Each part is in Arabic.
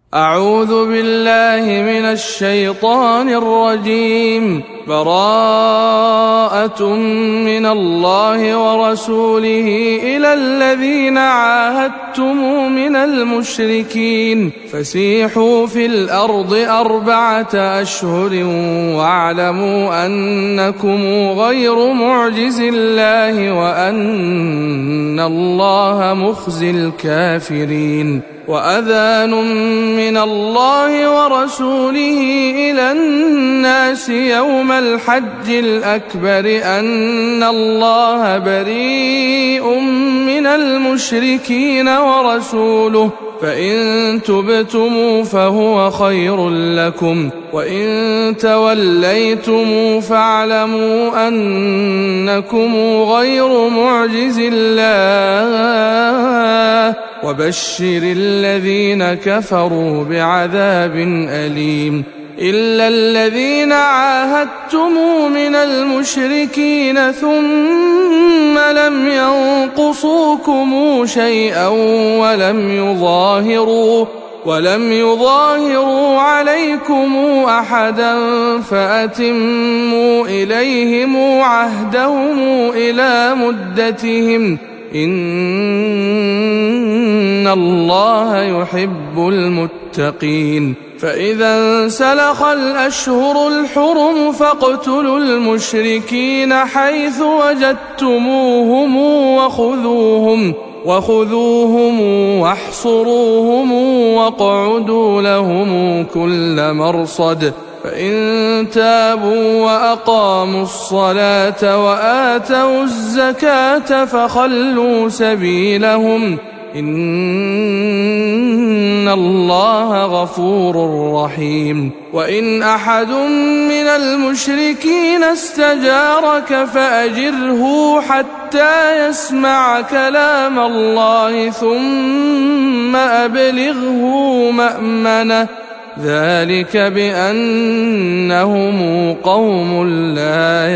أعوذ بالله من الشيطان الرجيم. براءة من الله ورسوله إلى الذين عاهدتم من المشركين فسيحوا في الأرض 4 أشهر واعلموا أنكم غير معجز الله وأن الله مخزي الكافرين. وأذان من الله ورسوله إلى الناس يوم الحج الأكبر أن الله بريء من المشركين ورسوله فإن تبتم فهو خير لكم وإن توليتم فاعلموا أنكم غير معجز الله وبشر الذين كفروا بعذاب أليم. إلا الذين عاهدتم من المشركين ثم لم ينقصوكم شيئا ولم يظاهروا عليكم أحدا فأتموا إليهم عهدهم إلى مدتهم إن الله يحب المتقين. فإذا انسلخ الأشهر الحرم فاقتلوا المشركين حيث وجدتموهم وخذوهم واحصروهم واقعدوا لهم كل مرصد. فإن تابوا وأقاموا الصلاة وآتوا الزكاة فخلوا سبيلهم إن الله غفور رحيم. وإن أحد من المشركين استجارك فأجره حتى يسمع كلام الله ثم أبلغه مأمنه ذلك بأنهم قوم لا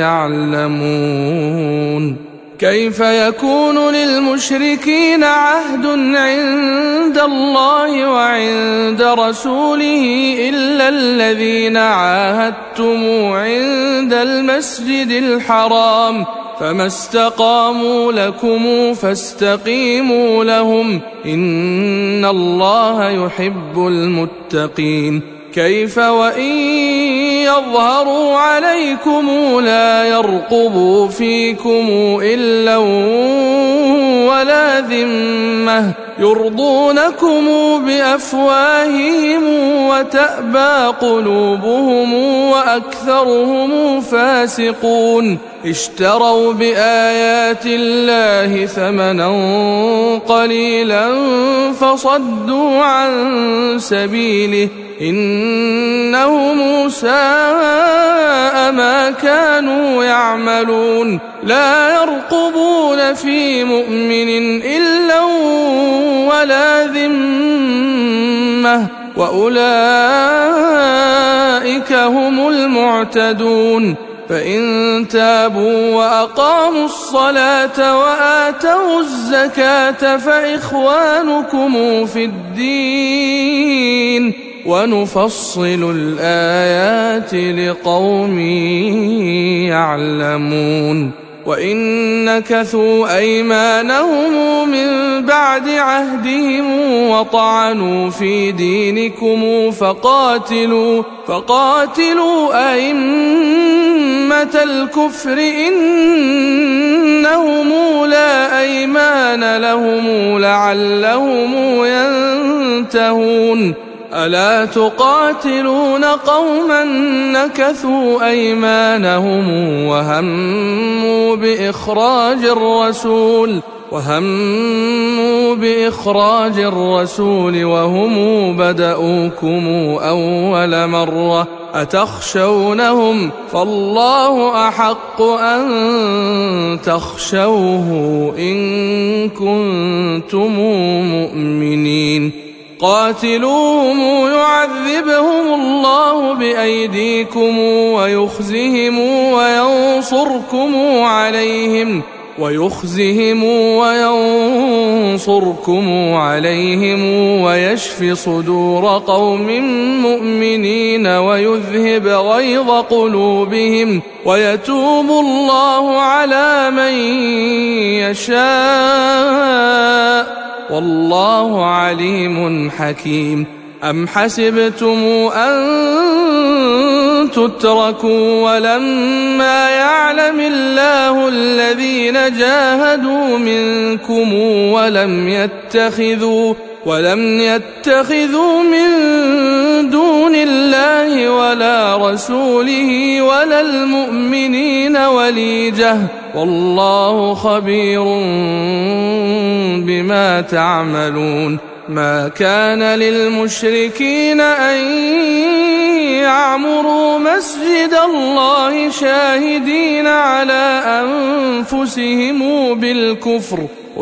يعلمون. كيف يكون للمشركين عهد عند الله وعند رسوله إلا الذين عاهدتم عند المسجد الحرام فما استقاموا لكم فاستقيموا لهم إن الله يحب المتقين. كيف وإن يظهروا عليكم لا يرقبوا فيكم إلا ولا ذمة يرضونكم بأفواههم وتأبى قلوبهم وأكثرهم فاسقون. اشتروا بآيات الله ثمنا قليلا فصدوا عن سبيله إنهم ساء ما كانوا يعملون. لا يرقبون في مؤمن إلا ولا ذمة وأولئك هم المعتدون. فإن تابوا وأقاموا الصلاة وآتوا الزكاة فإخوانكم في الدين ونفصل الآيات لقوم يعلمون. وإن نكثوا أيمانهم من بعد عهدهم وطعنوا في دينكم فقاتلوا أئمة الكفر إنهم لا أيمان لهم لعلهم ينتهون. ألا تقاتلون قوما نكثوا أيمانهم وهموا بإخراج الرسول وهم بدأوكم أول مرة أتخشونهم فالله أحق أن تخشوه إن كنتم مؤمنين. قاتلوهم يعذبهم الله بأيديكم ويخزهم وينصركم عليهم ويخزهم وينصركم عليهم ويشف صدور قوم مؤمنين ويذهب غيظ قلوبهم ويتوب الله على من يشاء والله عليم حكيم. أم حسبتم أن تتركوا ولما يعلم الله الذين جاهدوا منكم ولم يتخذوا من دون الله ولا رسوله ولا المؤمنين وليجة والله خبير بما تعملون. ما كان للمشركين أن يعمروا مسجد الله شاهدين على أنفسهم بالكفر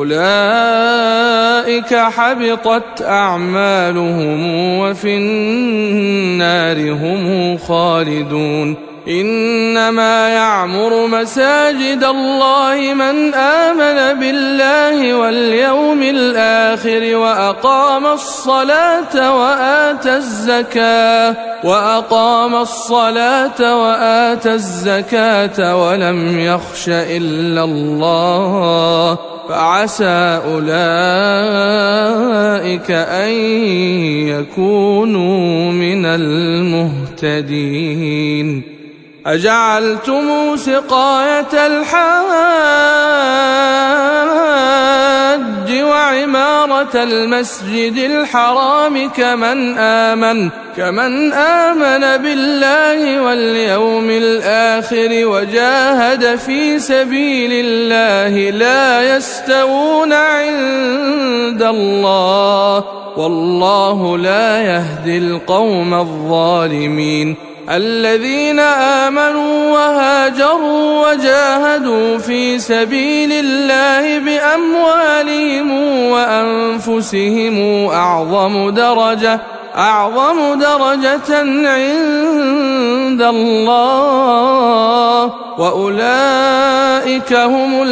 أولئك حبطت أعمالهم وفي النار هم خالدون. إنما يعمر مساجد الله من آمن بالله واليوم الآخر وأقام الصلاة وآتى الزكاة ولم يخش إلا الله فعسى أولئك أن يكونوا من المهتدين. أجعلتم سقاية الحاج وعمارة المسجد الحرام كمن آمن بالله واليوم الآخر وجاهد في سبيل الله لا يستوون عند الله والله لا يهدي القوم الظالمين. الذين آمنوا وهاجروا وجاهدوا في سبيل الله بأموالهم وأنفسهم أعظم درجة عند الله وأولئك هم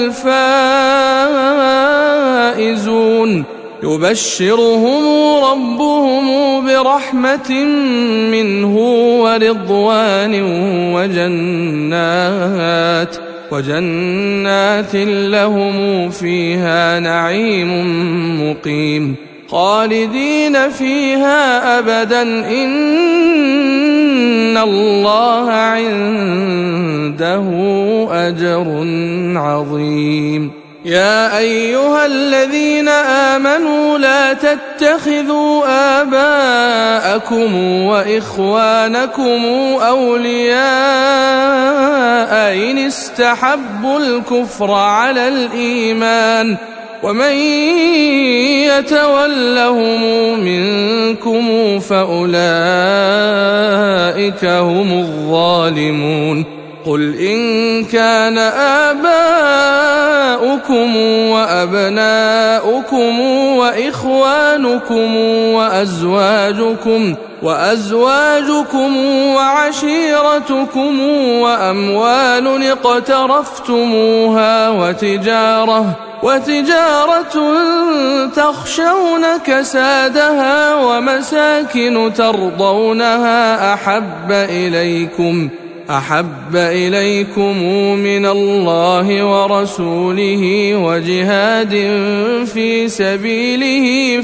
الفائزون. يبشرهم ربهم برحمة منه ورضوان وجنات لهم فيها نعيم مقيم خالدين فيها أبدا إن الله عنده أجر عظيم. يا أيها الذين آمنوا لا تتخذوا آباءكم وإخوانكم أولياء إن استحبوا الكفر على الإيمان ومن يتولهم منكم فأولئك هم الظالمون. قل إن كان آباؤكم وأبناؤكم وإخوانكم وأزواجكم وعشيرتكم وأموال اقترفتموها وتجارة تخشون كسادها ومساكن ترضونها أحب إليكم من الله ورسوله وجهاد في سبيله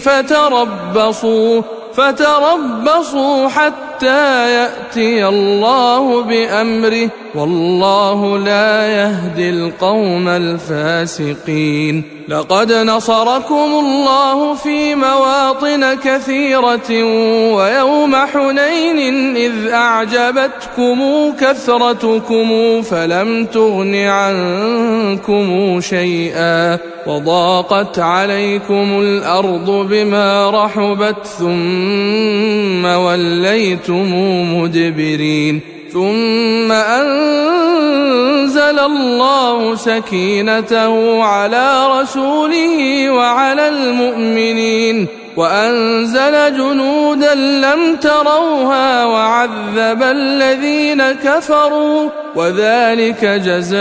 فتربصوا حتى يأتي الله بأمره والله لا يهدي القوم الفاسقين. لقد نصركم الله في مواطن كثيرة ويوم حنين إذ أعجبتكم كثرتكم فلم تغن عنكم شيئا وضاقت عليكم الأرض بما رحبت ثم وليتم مدبرين. ثم أنزل الله سكينته على رسوله وعلى المؤمنين وأنزل جنودا لم تروها وعذب الذين كفروا وذلك جزاء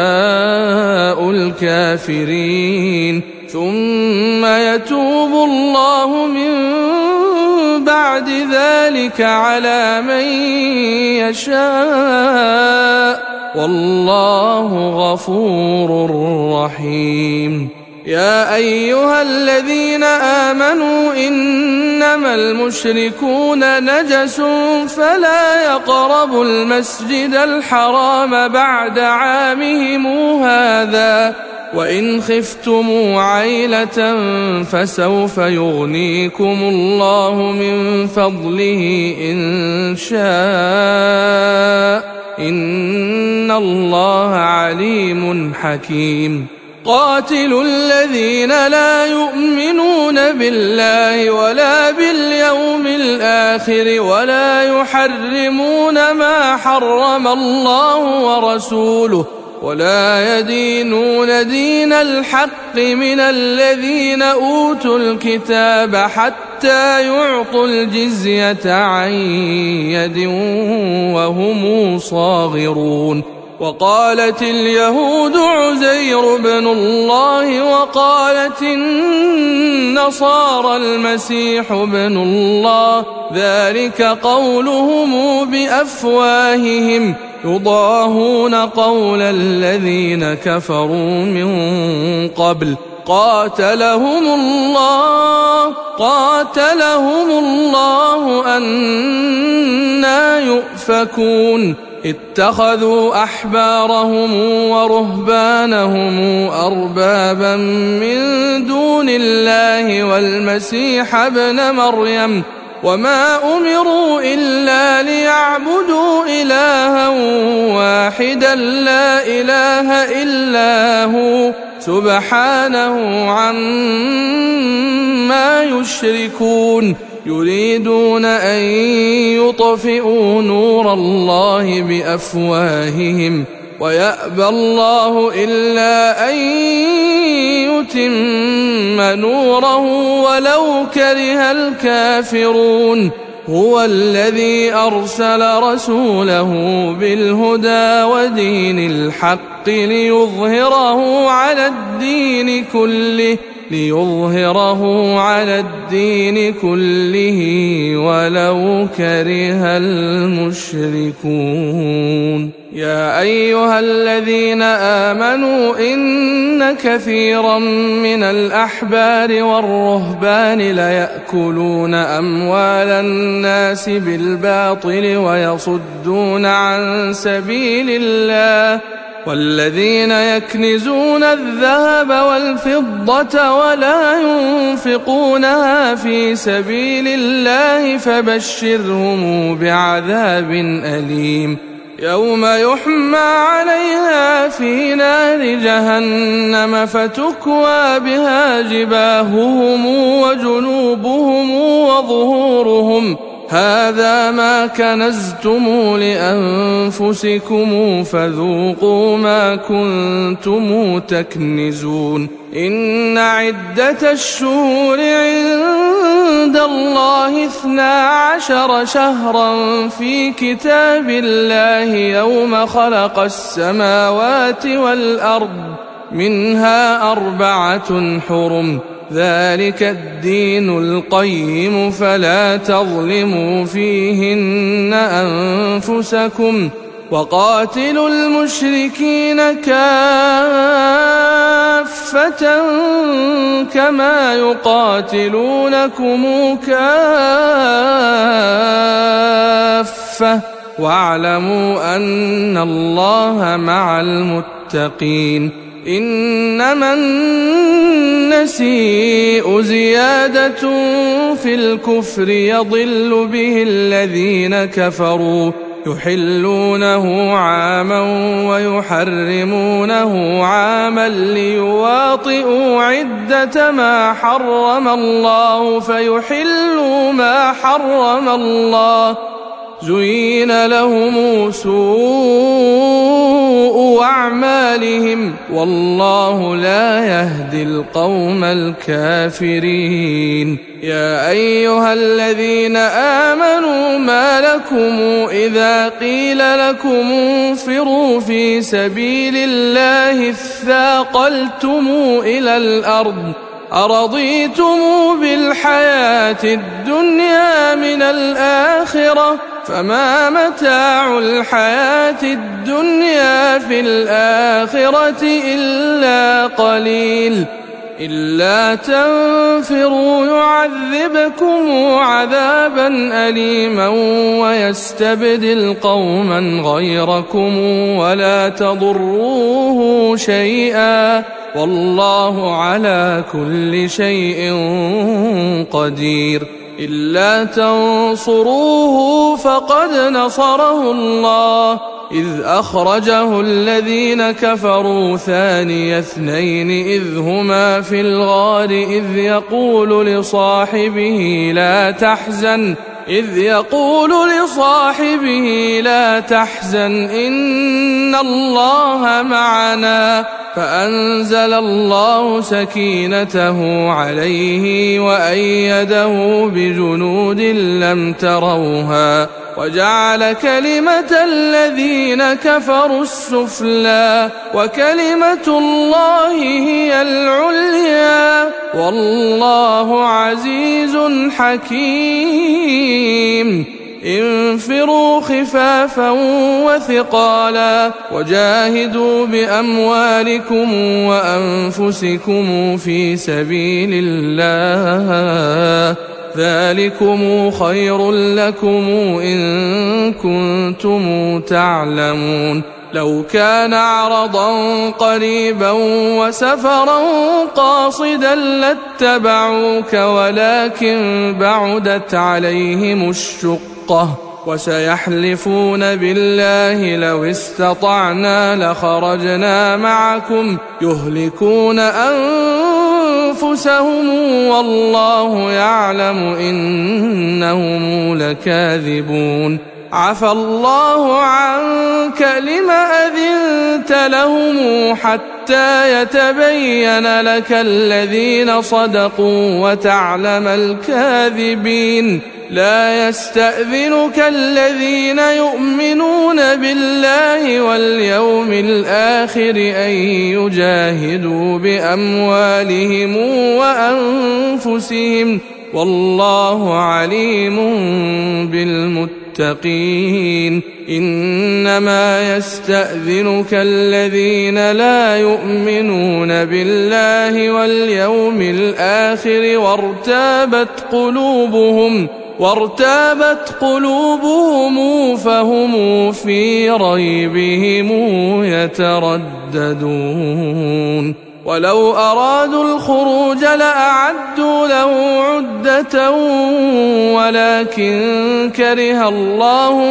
الكافرين ثم يتوب الله من بعد ذلك على من يشاء والله غفور رحيم يا أيها الذين آمنوا إنما المشركون نجس فلا يقربوا المسجد الحرام بعد عامهم هذا وإن خفتم عيلة فسوف يغنيكم الله من فضله إن شاء إن الله عليم حكيم قاتلوا الذين لا يؤمنون بالله ولا باليوم الآخر ولا يحرمون ما حرم الله ورسوله ولا يدينون دين الحق من الذين أوتوا الكتاب حتى يعطوا الجزية عن يد وهم صاغرون وقالت اليهود عزير بن الله وقالت النصارى المسيح بن الله ذلك قولهم بأفواههم يضاهون قول الذين كفروا من قبل قاتلهم الله أنى يؤفكون اتخذوا أحبارهم ورهبانهم أربابا من دون الله والمسيح ابن مريم وما أمروا إلا ليعبدوا إلها واحدا لا إله إلا هو سبحانه عما يشركون يريدون أن يطفئوا نور الله بأفواههم ويأبى الله إلا أن يتم نوره ولو كره الكافرون هو الذي أرسل رسوله بالهدى ودين الحق ليظهره على الدين كله ولو كره المشركون يا أيها الذين آمنوا إن كثيرا من الأحبار والرهبان ليأكلون أموال الناس بالباطل ويصدون عن سبيل الله والذين يكنزون الذهب والفضة ولا ينفقونها في سبيل الله فبشرهم بعذاب أليم يوم يحمى عليها في نار جهنم فتكوى بها جباههم وجنوبهم وظهورهم هذا ما كنزتم لأنفسكم فذوقوا ما كنتم تكنزون إن عدة الشهور عند الله 12 شهرا في كتاب الله يوم خلق السماوات والأرض منها 4 حرم ذلك الدين القيم فلا تظلموا فيهن أنفسكم وقاتلوا المشركين كافة كما يقاتلونكم كافة واعلموا أن الله مع المتقين إنما النسيء زيادة في الكفر يضل به الذين كفروا يحلونه عاما ويحرمونه عاما ليواطئوا عدة ما حرم الله فيحلوا ما حرم الله زين لهم سوء أعمالهم والله لا يهدي القوم الكافرين. يا أيها الذين آمنوا ما لكم إذا قيل لكم انفروا في سبيل الله اثاقلتم إلى الأرض أرضيتم بالحياة الدنيا من الآخرة فما متاع الحياة الدنيا في الآخرة إلا قليل. إلا تنفروا يعذبكم عذابا أليما ويستبدل قوما غيركم ولا تضروه شيئا والله على كل شيء قدير. إلا تنصروه فقد نصره الله إذ أخرجه الذين كفروا ثاني اثنين إذ هما في الغار إذ يقول لصاحبه لا تحزن إن الله معنا فأنزل الله سكينته عليه وأيده بجنود لم تروها وجعل كلمة الذين كفروا السفلى وكلمة الله هي العليا والله عزيز حكيم. انفروا خفافا وثقالا وجاهدوا بأموالكم وأنفسكم في سبيل الله ذلكم خير لكم إن كنتم تعلمون. لو كان عرضا قريبا وسفرا قاصدا لاتبعوك ولكن بعدت عليهم الشقة وسيحلفون بالله لو استطعنا لخرجنا معكم يهلكون أنفسهم والله يعلم إنهم لكاذبون. عفى الله عنك لم أذنت لهم حتى يتبين لك الذين صدقوا وتعلم الكاذبين. لا يستأذنك الذين يؤمنون بالله واليوم الآخر أن يجاهدوا بأموالهم وأنفسهم والله عليم بالمتقين. إنما يستأذنك الذين لا يؤمنون بالله واليوم الآخر وارتابت قلوبهم فهم في ريبهم يترددون. ولو أرادوا الخروج لأعدوا له عدة ولكن كره الله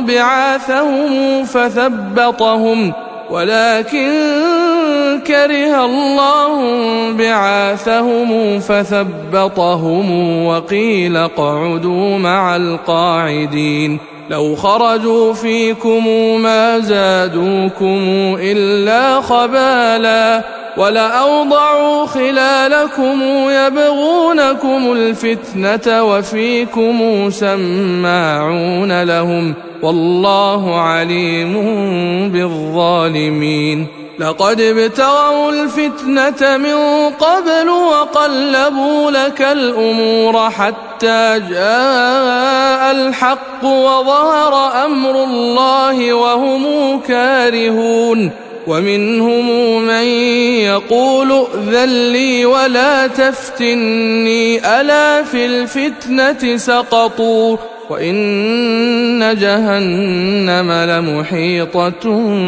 بعاثهم فثبطهم وقيل اقعدوا مع القاعدين. لو خرجوا فيكم ما زادوكم إلا خبالا ولأوضعوا خلالكم يبغونكم الفتنة وفيكم سماعون لهم والله عليم بالظالمين. لقد ابتغوا الفتنة من قبل وقلبوا لك الأمور حتى جاء الحق وظهر أمر الله وهم كارهون. ومنهم من يقول ائذن لي ولا تفتني ألا في الفتنة سقطوا وإن جهنم لمحيطة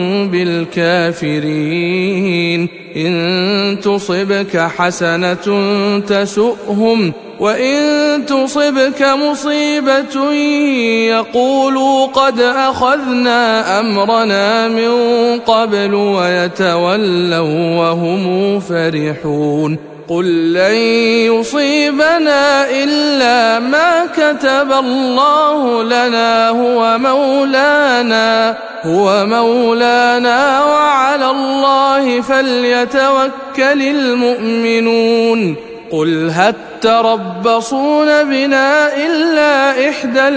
بالكافرين. إن تصبك حسنة تسؤهم وإن تصبك مصيبة يقولوا قد أخذنا أمرنا من قبل ويتولوا وهم فرحون. قل لن يصيبنا إلا ما كتب الله لنا هو مولانا وعلى الله فليتوكل المؤمنون قل هل تربصون بنا إلا إحدى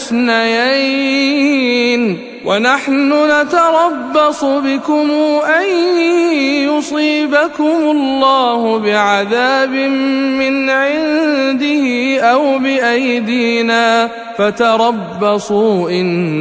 الحسنيين ونحن نتربص بكم أن يصيبكم الله بعذاب من عنده أو بأيدينا فتربصوا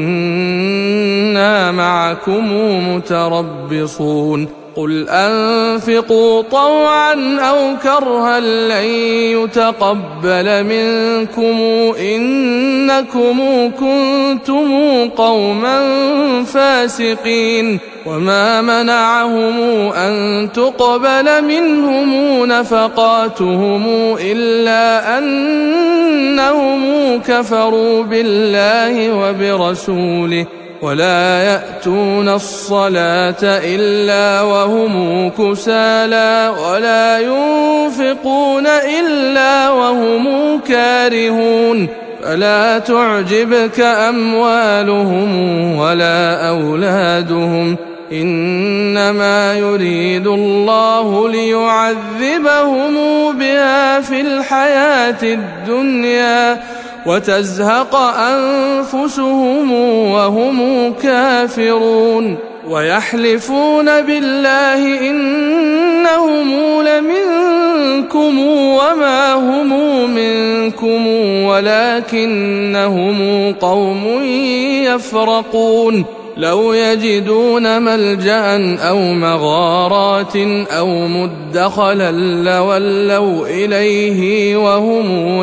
إنا معكم متربصون قل أنفقوا طوعا أو كرها لن يتقبل منكم إنكم كنتم قوما فاسقين وما منعهم أن تقبل منهم نفقاتهم إلا أنهم كفروا بالله وبرسوله ولا يأتون الصلاة إلا وهم كسالى ولا ينفقون إلا وهم كارهون فلا تعجبك أموالهم ولا أولادهم إنما يريد الله ليعذبهم بها في الحياة الدنيا وتزهق أنفسهم وهم كافرون ويحلفون بالله إنهم لمنكم وما هم منكم ولكنهم قوم يفرقون لو يجدون ملجأ أو مغارات أو مدخلا لولوا إليه وهم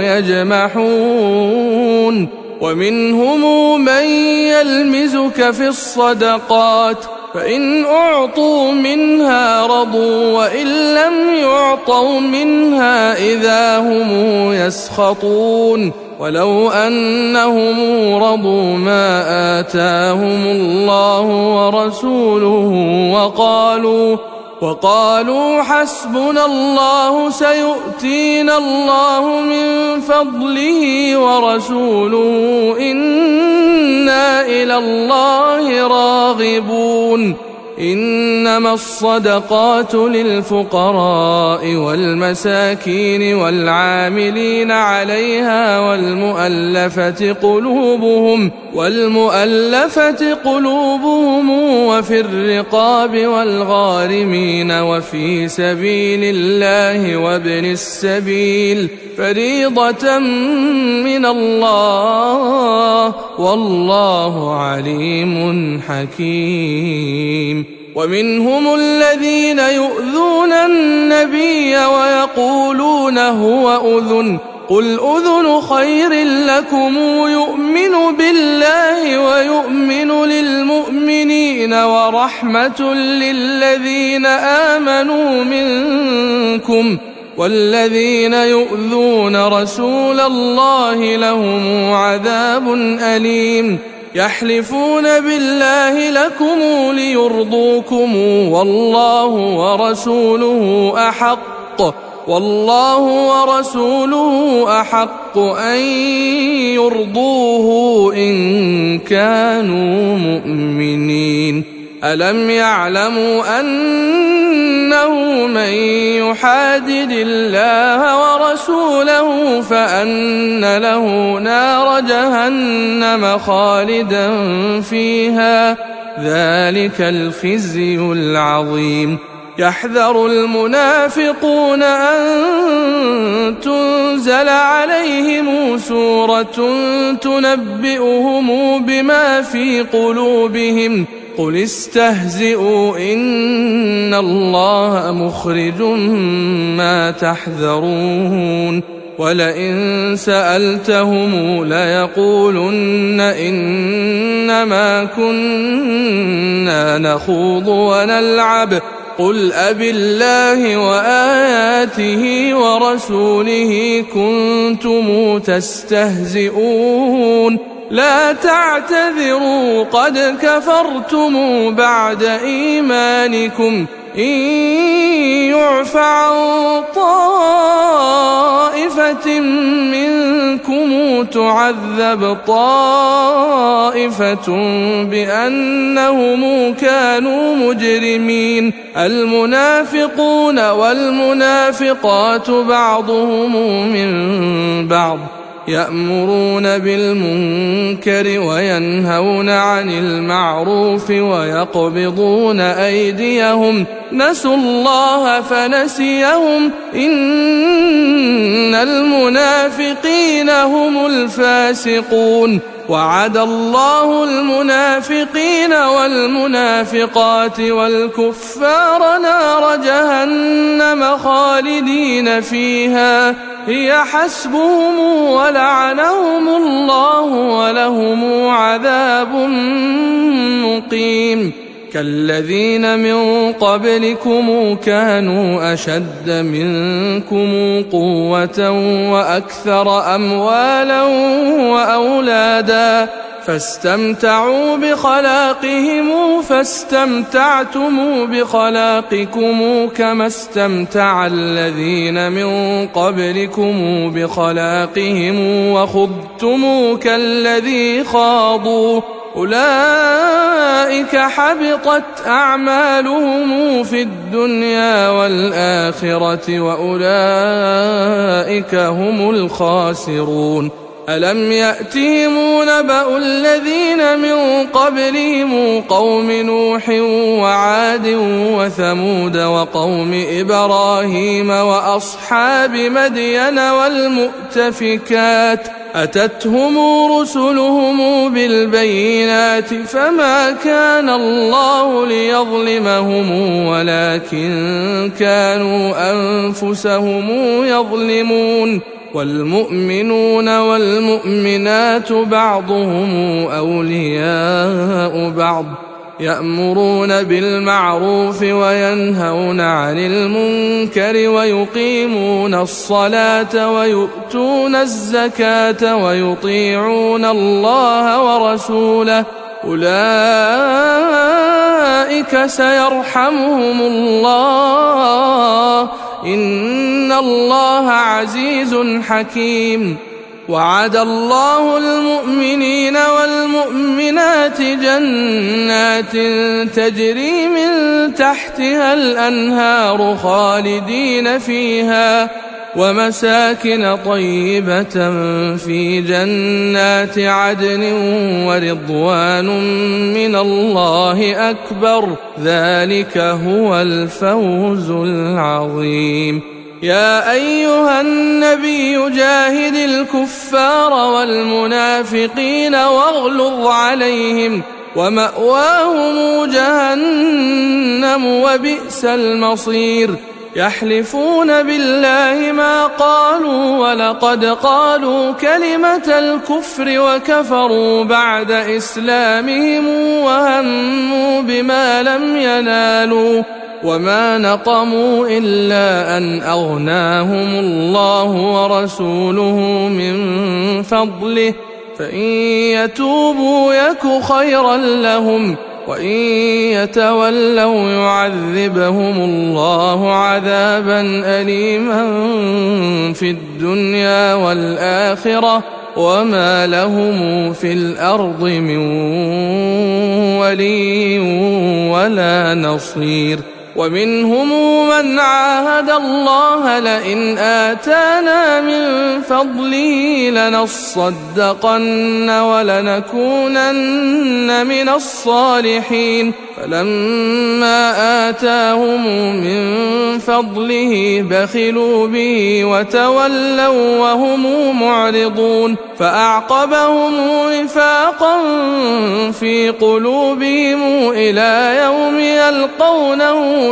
يجمحون ومنهم من يلمزك في الصدقات فإن أعطوا منها رضوا وإن لم يعطوا منها إذا هم يسخطون ولو أنهم رضوا ما آتاهم الله ورسوله وقالوا حسبنا الله سيؤتينا الله من فضله ورسوله إنا إلى الله راغبون إنما الصدقات للفقراء والمساكين والعاملين عليها والمؤلفة قلوبهم وفي الرقاب والغارمين وفي سبيل الله وابن السبيل فريضة من الله والله عليم حكيم ومنهم الذين يؤذون النبي ويقولون هو أذن قل أذن خير لكم يؤمن بالله ويؤمن للمؤمنين ورحمة للذين آمنوا منكم والذين يؤذون رسول الله لهم عذاب أليم يحلفون بالله لكم ليرضوكم والله ورسوله أحق أن يرضوه إن كانوا مؤمنين ألم يعلموا أنه من يحادد الله ورسوله فأن له نار جهنم خالدا فيها ذلك الخزي العظيم يحذر المنافقون أن تنزل عليهم سورة تنبئهم بما في قلوبهم قل استهزئوا إن الله مخرج ما تحذرون ولئن سألتهم ليقولن إنما كنا نخوض ونلعب قل أبالله وآياته ورسوله كنتم تستهزئون لا تعتذروا قد كفرتم بعد إيمانكم إن يعف عن طائفة منكم تعذب طائفة بأنهم كانوا مجرمين المنافقون والمنافقات بعضهم من بعض يأمرون بالمنكر وينهون عن المعروف ويقبضون أيديهم نسوا الله فنسيهم إن المنافقين هم الفاسقون وعد الله المنافقين والمنافقات والكفار نار جهنم خالدين فيها هي حسبهم ولعنهم الله ولهم عذاب مقيم كالذين من قبلكم كانوا أشد منكم قوة وأكثر أموالا وأولادا فاستمتعوا بخلاقهم فاستمتعتم بخلاقكم كما استمتع الذين من قبلكم بخلاقهم وخضتم كالذي خاضوا أولئك حبطت أعمالهم في الدنيا والآخرة وأولئك هم الخاسرون ألم يأتهم نبأ الذين من قبلهم قوم نوح وعاد وثمود وقوم إبراهيم وأصحاب مدين والمؤتفكات أتتهم رسلهم بالبينات فما كان الله ليظلمهم ولكن كانوا أنفسهم يظلمون والمؤمنون والمؤمنات بعضهم أولياء بعض يأمرون بالمعروف وينهون عن المنكر ويقيمون الصلاة ويؤتون الزكاة ويطيعون الله ورسوله أولئك سيرحمهم الله إن الله عزيز حكيم وعد الله المؤمنين والمؤمنات جنات تجري من تحتها الأنهار خالدين فيها ومساكن طيبة في جنات عدن ورضوان من الله أكبر ذلك هو الفوز العظيم يا أيها النبي جاهد الكفار والمنافقين واغلظ عليهم ومأواهم جهنم وبئس المصير يحلفون بالله ما قالوا ولقد قالوا كلمة الكفر وكفروا بعد إسلامهم وهموا بما لم ينالوا وما نقموا إلا أن أغناهم الله ورسوله من فضله فإن يتوبوا يك خيرا لهم وإن يتولوا يعذبهم الله عذابا أليما في الدنيا والآخرة وما لهم في الأرض من ولي ولا نصير ومنهم من عاهد الله لئن آتانا من فضله لنصدقن ولنكونن من الصالحين فلما آتاهم من فضله بخلوا به وتولوا وهم معرضون فأعقبهم نفاقا في قلوبهم إلى يوم يلقونه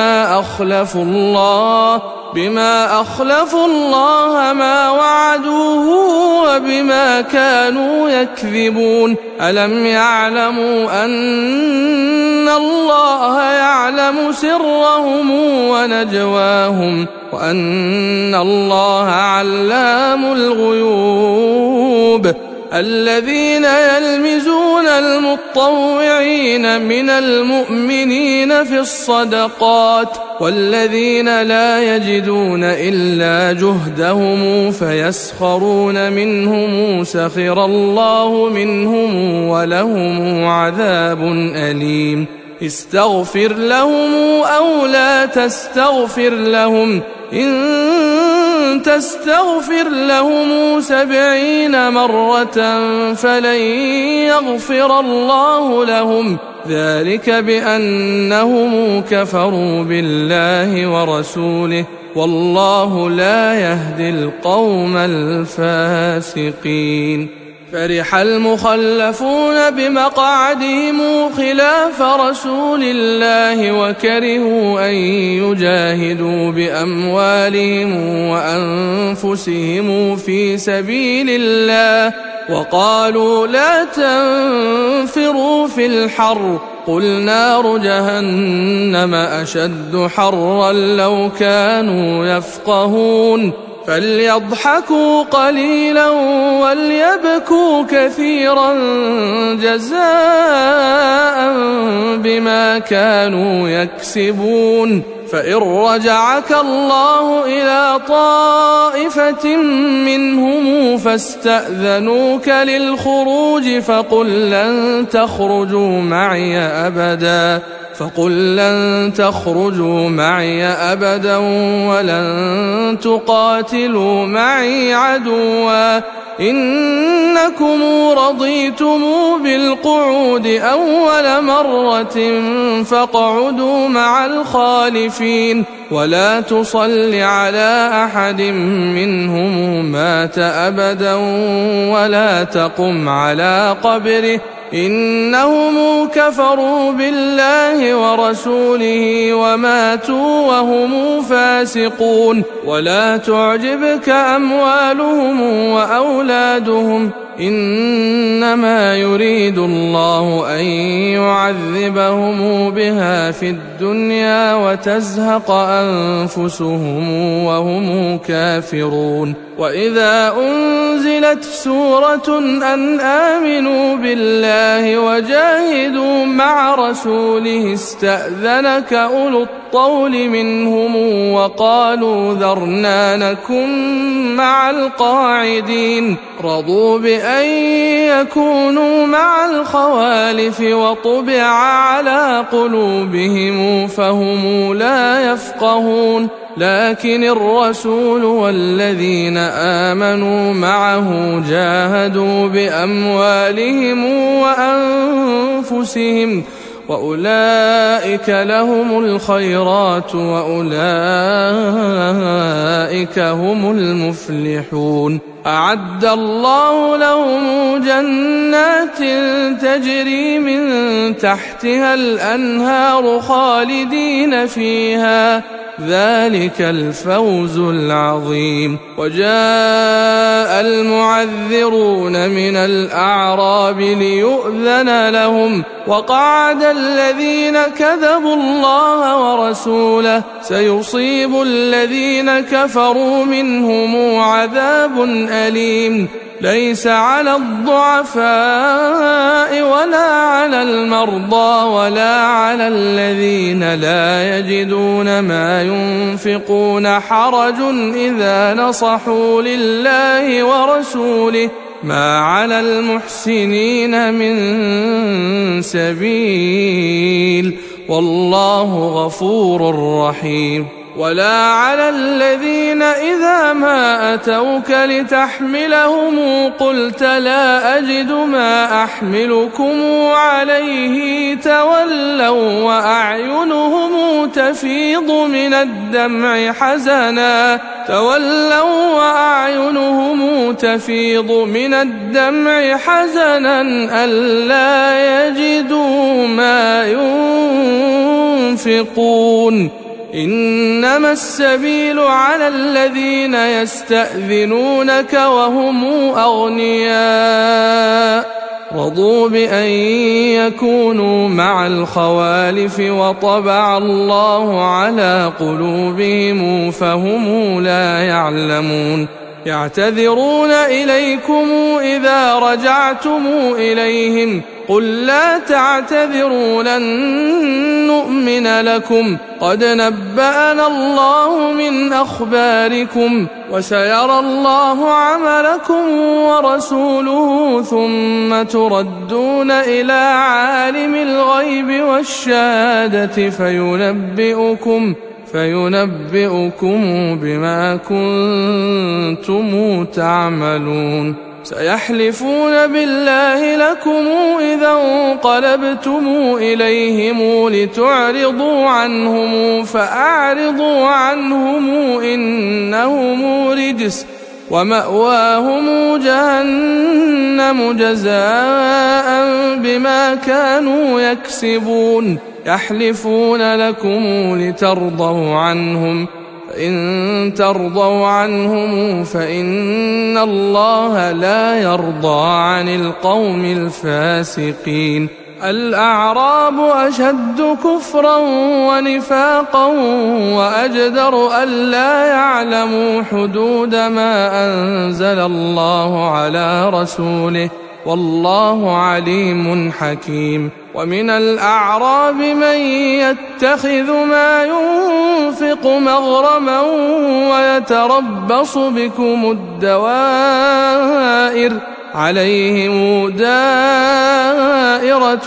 بما أخلفوا الله ما وعدوه وبما كانوا يكذبون ألم يعلموا أن الله يعلم سرهم ونجواهم وأن الله علام الغيوب الذين يلمزون المطوعين من المؤمنين في الصدقات والذين لا يجدون إلا جهدهم فيسخرون منهم سخر الله منهم ولهم عذاب أليم استغفر لهم أو لا تستغفر لهم إن تستغفر لهم 70 مرة فلن يغفر الله لهم ذلك بأنهم كفروا بالله ورسوله والله لا يهدي القوم الفاسقين فرح المخلفون بمقعدهم خلاف رسول الله وكرهوا أن يجاهدوا بأموالهم وأنفسهم في سبيل الله وقالوا لا تنفروا في الحر قل نار جهنم أشد حرا لو كانوا يفقهون فليضحكوا قليلا وليبكوا كثيرا جزاء بما كانوا يكسبون فإن رجعك الله إلى طائفة منهم فاستأذنوك للخروج فقل لن تخرجوا معي أبدا ولن تقاتلوا معي عدوا إنكم رضيتم بالقعود أول مرة فاقعدوا مع الخالفين ولا تصل على أحد منهم مات أبدا ولا تقم على قبره إنهم كفروا بالله ورسوله وماتوا وهم فاسقون ولا تعجبك أموالهم وأولادهم إنما يريد الله أن يعذبهم بها في الدنيا وتزهق أنفسهم وهم كافرون وإذا أنزلت سورة أن آمنوا بالله وجاهدوا مع رسوله استأذنك أولو الطول منهم وقالوا ذرنا نكن مع القاعدين رضوا بأن يكونوا مع الخوالف وطبع على قلوبهم فهم لا يفقهون لكن الرسول والذين آمنوا معه جاهدوا بأموالهم وأنفسهم وأولئك لهم الخيرات وأولئك هم المفلحون أعد الله لهم جنات تجري من تحتها الأنهار خالدين فيها ذلك الفوز العظيم وجاء المعذرون من الأعراب ليؤذن لهم وقعد الذين كذبوا الله ورسوله سيصيب الذين كفروا منهم عذاب أليم ليس على الضعفاء ولا على المرضى ولا على الذين لا يجدون ما ينفقون حرج إذا نصحوا لله ورسوله ما على المحسنين من سبيل والله غفور رحيم ولا على الذين إذا ما أتوك لتحملهم قلت لا أجد ما أحملكم عليه تولوا وأعينهم تفيض من الدمع حزنا ألا يجدوا ما ينفقون إنما السبيل على الذين يستأذنونك وهم أغنياء رضوا بأن يكونوا مع الخوالف وطبع الله على قلوبهم فهم لا يعلمون يعتذرون إليكم إذا رجعتم إليهم قل لا تعتذروا لن نؤمن لكم قد نبأنا الله من أخباركم وسيرى الله عملكم ورسوله ثم تردون إلى عالم الغيب والشهادة فينبئكم بما كنتم تعملون سيحلفون بالله لكم إذا انقلبتم إليهم لتعرضوا عنهم فأعرضوا عنهم إنهم رجس ومأواهم جهنم جزاء بما كانوا يكسبون يحلفون لكم لترضوا عنهم فإن ترضوا عنهم فإن الله لا يرضى عن القوم الفاسقين الأعراب أشد كفرا ونفاقا وأجدر ألا يعلموا حدود ما أنزل الله على رسوله والله عليم حكيم ومن الأعراب من يتخذ ما ينفق مغرما ويتربص بكم الدوائر عليهم دائرة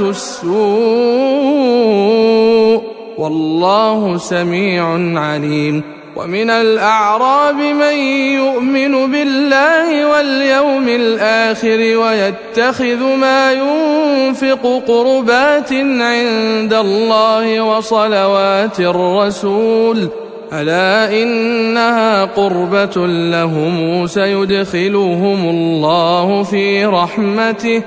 السوء والله سميع عليم ومن الأعراب من يؤمن بالله واليوم الآخر ويتخذ ما ينفق قربات عند الله وصلوات الرسول ألا إنها قربة لهم سيدخلهم الله في رحمته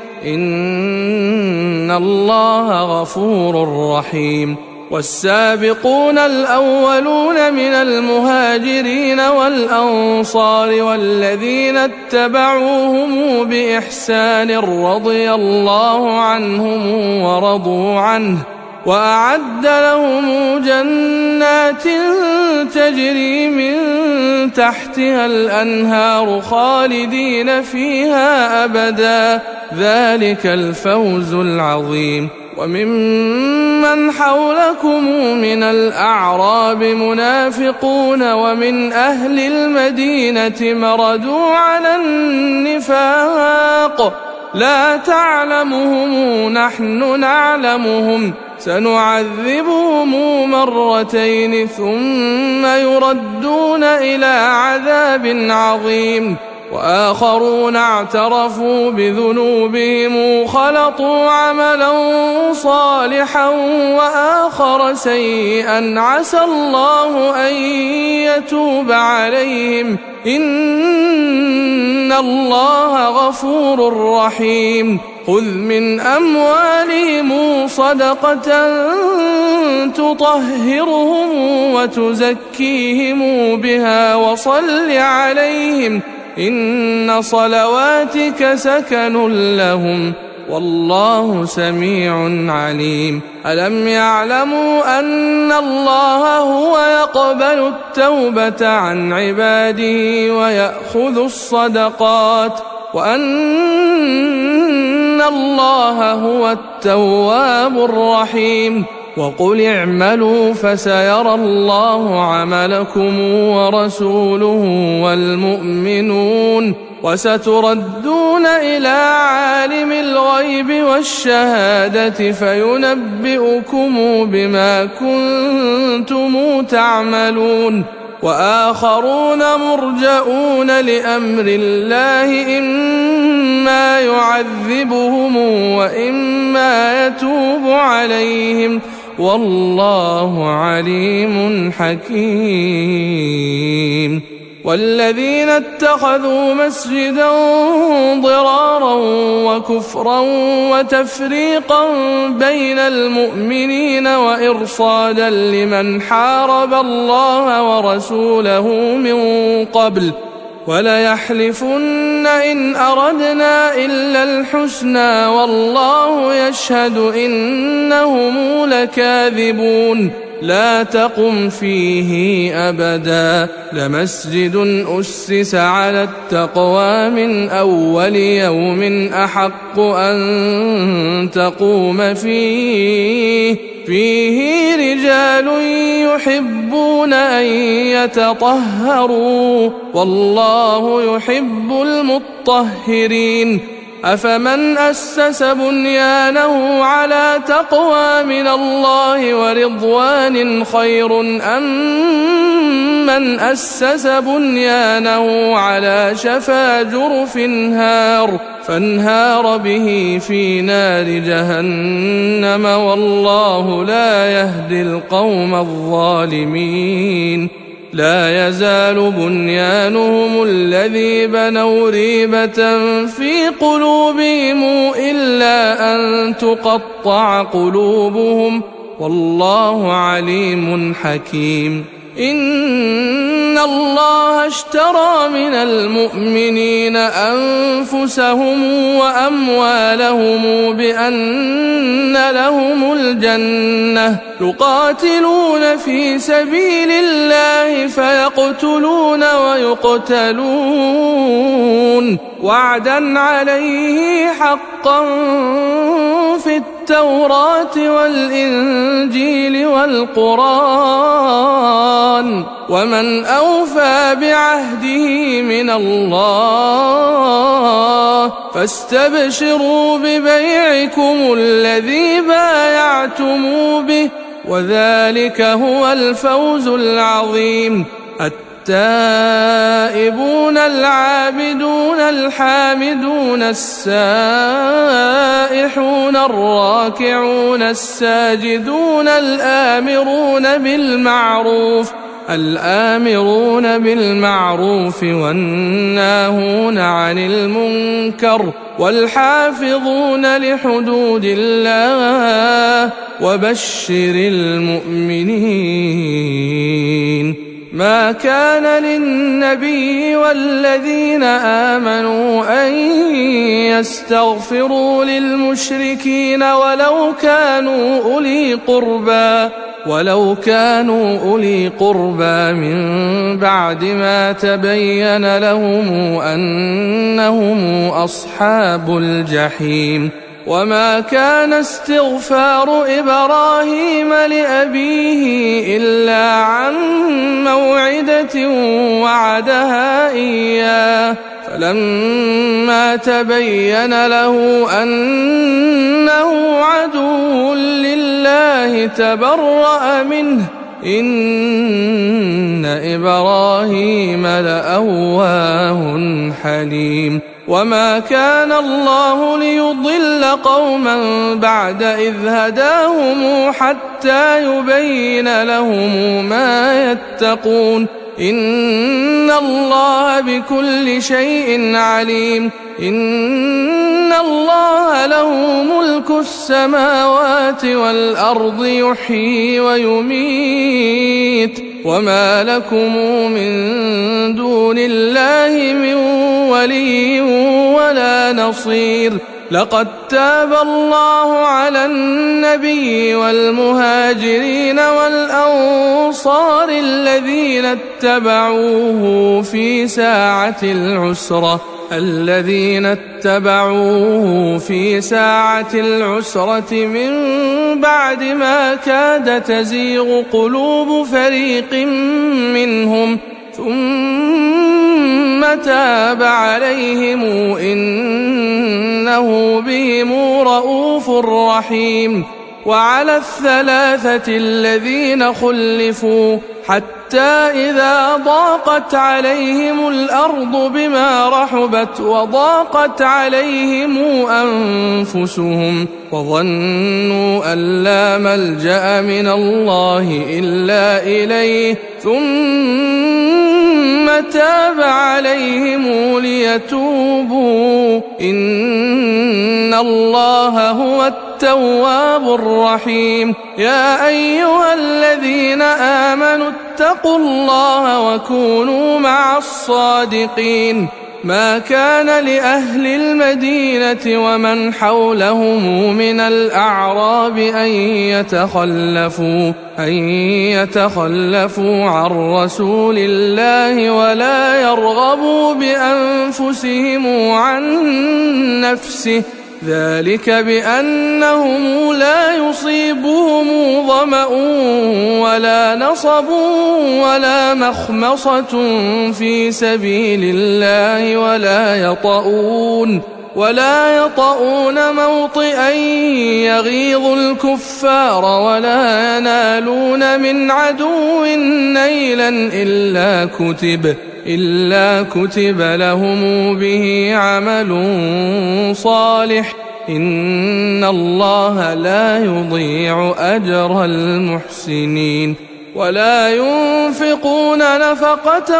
إن الله غفور رحيم والسابقون الأولون من المهاجرين والأنصار والذين اتبعوهم بإحسان رضي الله عنهم ورضوا عنه وأعد لهم جنات تجري من تحتها الأنهار خالدين فيها أبدا ذلك الفوز العظيم وممن حولكم من الأعراب منافقون ومن أهل المدينة مردوا على النفاق لا تعلمهم نحن نعلمهم سنعذبهم مرتين ثم يردون إلى عذاب عظيم وآخرون اعترفوا بذنوبهم خلطوا عملا صالحا وآخر سيئا عسى الله أن يتوب عليهم إن الله غفور رحيم خذ من أموالهم صدقة تطهرهم وتزكيهم بها وصل عليهم إن صلواتك سكن لهم والله سميع عليم ألم يعلموا أن الله هو يقبل التوبة عن عباده ويأخذ الصدقات وأن الله هو التواب الرحيم وقل اعملوا فسيرى الله عملكم ورسوله والمؤمنون وستردون إلى عالم الغيب والشهادة فينبئكم بما كنتم تعملون وآخرون مرجؤون لأمر الله إما يعذبهم وإما يتوب عليهم والله عليم حكيم والذين اتخذوا مسجدا ضرارا وكفرا وتفريقا بين المؤمنين وإرصادا لمن حارب الله ورسوله من قبل وليحلفن إن أردنا إلا الحسنى والله يشهد إنهم لكاذبون لا تقم فيه أبدا لمسجد أسس على التقوى من أول يوم أحق أن تقوم فيه رجال يحبون أن يتطهروا والله يحب المطهرين أفمن أسس بنيانه على تقوى من الله ورضوان خير أم من أسس بنيانه على شفا جرف فانهار به في نار جهنم والله لا يهدي القوم الظالمين لا يزال بنيانهم الذي بنوا ريبة في قلوبهم إلا أن تقطع قلوبهم والله عليم حكيم إن الله اشترى من المؤمنين أنفسهم وأموالهم بأن لهم الجنة يقاتلون في سبيل الله فيقتلون ويقتلون وعدا عليه حقا في التوراة والإنجيل والقرآن ومن أوفى بعهده من الله فاستبشروا ببيعكم الذي بايعتم به وذلك هو الفوز العظيم التائبون العابدون الحامدون السائحون الراكعون الساجدون الآمرون بالمعروف والناهون عن المنكر والحافظون لحدود الله وبشر المؤمنين ما كان للنبي والذين آمنوا أن يستغفروا للمشركين ولو كانوا أولي قربى من بعد ما تبين لهم أنهم أصحاب الجحيم وما كان استغفار إبراهيم لأبيه إلا عن موعدة وعدها إياه فلما تبين له أنه عدو لله تبرأ منه إن إبراهيم لأواه حليم وما كان الله ليضل قوما بعد إذ هداهم حتى يبين لهم ما يتقون إن الله بكل شيء عليم إن الله له ملك السماوات والأرض يحيي ويميت وما لكم من دون الله من ولي ولا نصير لقد تاب الله على النبي والمهاجرين والأنصار الذين اتبعوه في ساعة العسرة من بعد ما كاد تزيغ قلوب فريق منهم ثم تاب عليهم إنه بهم رءوف رحيم وعلى الثلاثة الذين خلفوا حتى إذا ضاقت عليهم الأرض بما رحبت وضاقت عليهم أنفسهم وظنوا أن لا ملجأ من الله إلا إليه ثم تاب عليهم ليتوبوا إن الله هو التواب الرحيم يا أيها الذين آمنوا اتقوا الله وكونوا مع الصادقين ما كان لأهل المدينة ومن حولهم من الأعراب أن يتخلفوا عن رسول الله ولا يرغبوا بأنفسهم عن نفسه، ذلك بأنهم لا يصيبهم ظمأ ولا نصب ولا مخمصة في سبيل الله ولا يطؤون موطئا يغيظ الكفار ولا ينالون من عدو نيلا إلا كتب لهم به عمل صالح، إن الله لا يضيع أجر المحسنين. ولا ينفقون نفقة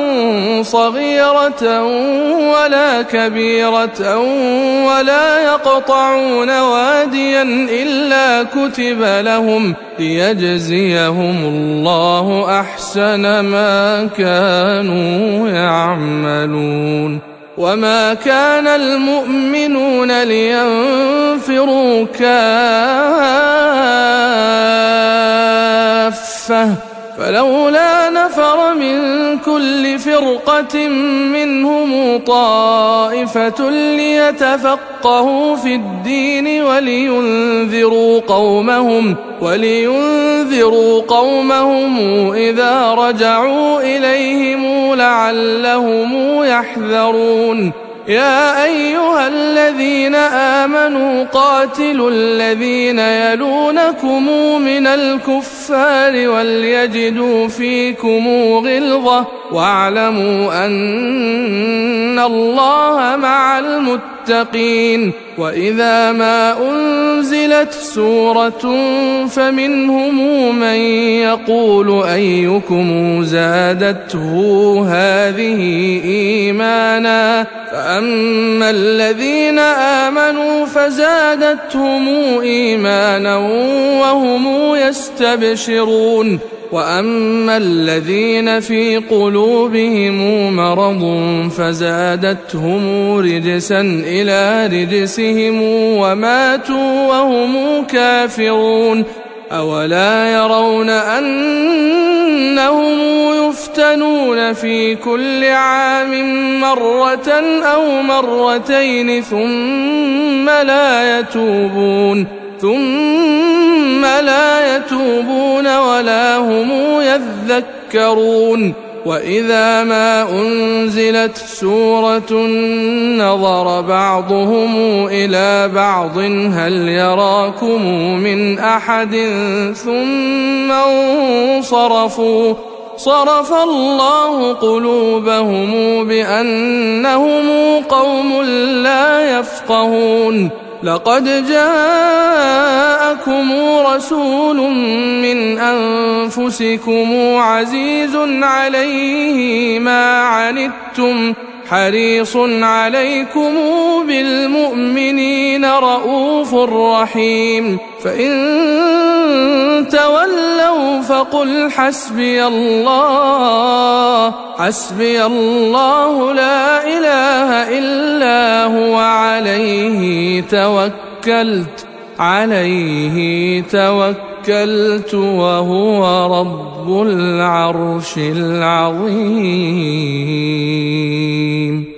صغيرة ولا كبيرة ولا يقطعون واديا إلا كتب لهم ليجزيهم الله أحسن ما كانوا يعملون. وما كان المؤمنون لينفروا كافة، فلولا نفر من كل فرقة منهم طائفة ليتفقهوا في الدين ولينذروا قومهم إذا رجعوا إليهم لعلهم يحذرون. يا أيها الذين آمنوا قاتلوا الذين يلونكم من الكفار وليجدوا فيكم غلظة واعلموا أن الله مع المتقين. وإذا ما أنزلت سورة فمنهم من يقول أيكم زادته هذه إيمانا، فأما الذين آمنوا فزادتهم إيمانا وهم يستبشرون، وأما الذين في قلوبهم مرض فزادتهم رجسا إلى رجسهم وماتوا وهم كافرون. أولا يرون أنهم يفتنون في كل عام مرة أو مرتين ثم لا يتوبون ولا هم يذكرون. وإذا ما أنزلت سورة نظر بعضهم إلى بعض هل يراكم من أحد ثم انصرفوا، صرف الله قلوبهم بأنهم قوم لا يفقهون. لقد جاءكم رسول من أنفسكم عزيز عليه ما عنتم حريص عليكم بالمؤمنين رؤوف رحيم. فإن تولوا فقل حسبي الله لا إله إلا هو عليه توكلت وهو رب العرش العظيم.